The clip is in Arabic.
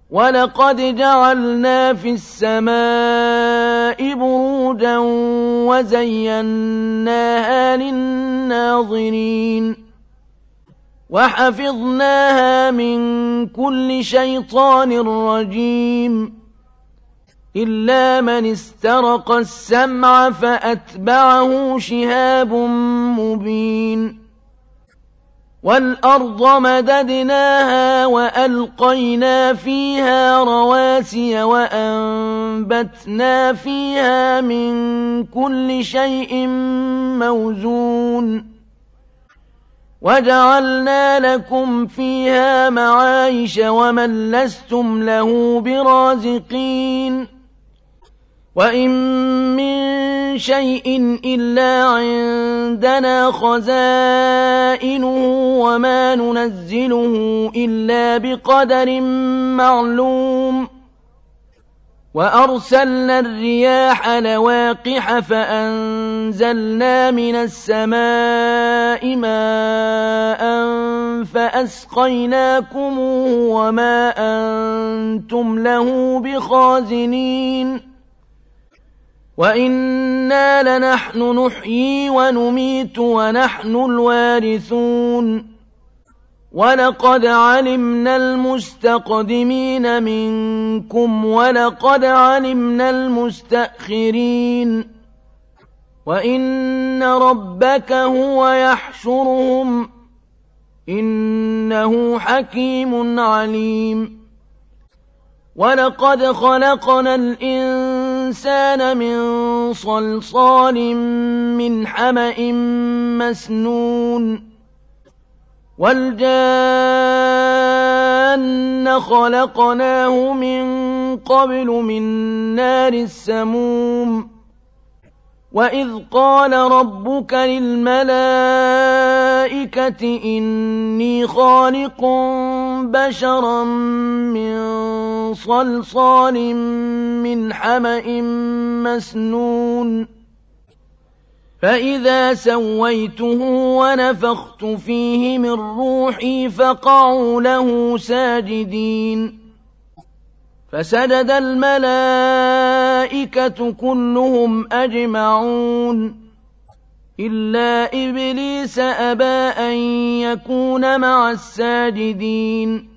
وَلَقَدْ جَعَلْنَا فِي السَّمَاءِ بُرُوجًا وَزَيَّنَّاهَا لِلنَّاظِرِينَ وَحَفِظْنَاهَا مِن كُلِّ شَيْطَانٍ رَّجِيمٍ إِلَّا مَنِ اسْتَرَقَ السَّمْعَ فَأَتْبَعَهُ شِهَابٌ مُّبِينٌ وَالْأَرْضَ مَدَدْنَاهَا وَأَلْقَيْنَا فِيهَا رَوَاسِيَ وَأَنبَتْنَا فِيهَا مِن كُلِّ شَيْءٍ مَّوْزُونٍ وَجَعَلْنَا لَكُمْ فِيهَا مَعَايِشَ وَمَن لَّسْتُمْ لَهُ بِرَازِقِينَ وَإِن مِّن شَيْءٍ إِلَّا عِندَنَا خَزَائِنُهُ وَمَا نُنَزِّلُهُ إِلَّا بِقَدَرٍ مَّعْلُومٍ وَأَرْسَلْنَا الرِّيَاحَ لَوَاقِحَ فَأَنزَلْنَا مِنَ السَّمَاءِ مَاءً فَأَسْقَيْنَاكُمُوهُ وَمَا أَنتُمْ لَهُ بِخَازِنِينَ وَإِنَّا لَنَحْنُ نُحْيِي وَنُمِيتُ وَنَحْنُ الْوَارِثُونَ وَلَقَدْ عَلِمْنَا الْمُسْتَقْدِمِينَ مِنكُمْ وَلَقَدْ عَلِمْنَا الْمُسْتَأْخِرِينَ وَإِنَّ رَبَّكَ هُوَ يَحْشُرُهُمْ إِنَّهُ حَكِيمٌ عَلِيمٌ وَلَقَدْ خَلَقْنَا الْإِنسَانَ مِن صَلْصَالٍ مِّنْ حَمَإٍ مَّسْنُونٍ وَالْجَانَّ خَلَقْنَاهُ مِن قَبْلُ مِن نَّارِ السَّمُومِ وَإِذْ قَالَ رَبُّكَ لِلْمَلَائِكَةِ إِنِّي خَالِقٌ بَشَرًا مِّن صَلْصَالٍ مِّنْ حَمَإٍ مَّسْنُونٍ فَإِذَا سَوَّيْتُهُ وَنَفَخْتُ فِيهِ مِن رُّوحِي فَقَعُوا لَهُ سَاجِدِينَ فَسَجَدَ الْمَلَائِكَةُ كُلُّهُمْ أَجْمَعُونَ إِلَّا إِبْلِيسَ أَبَىٰ أَن يَكُونَ مَعَ السَّاجِدِينَ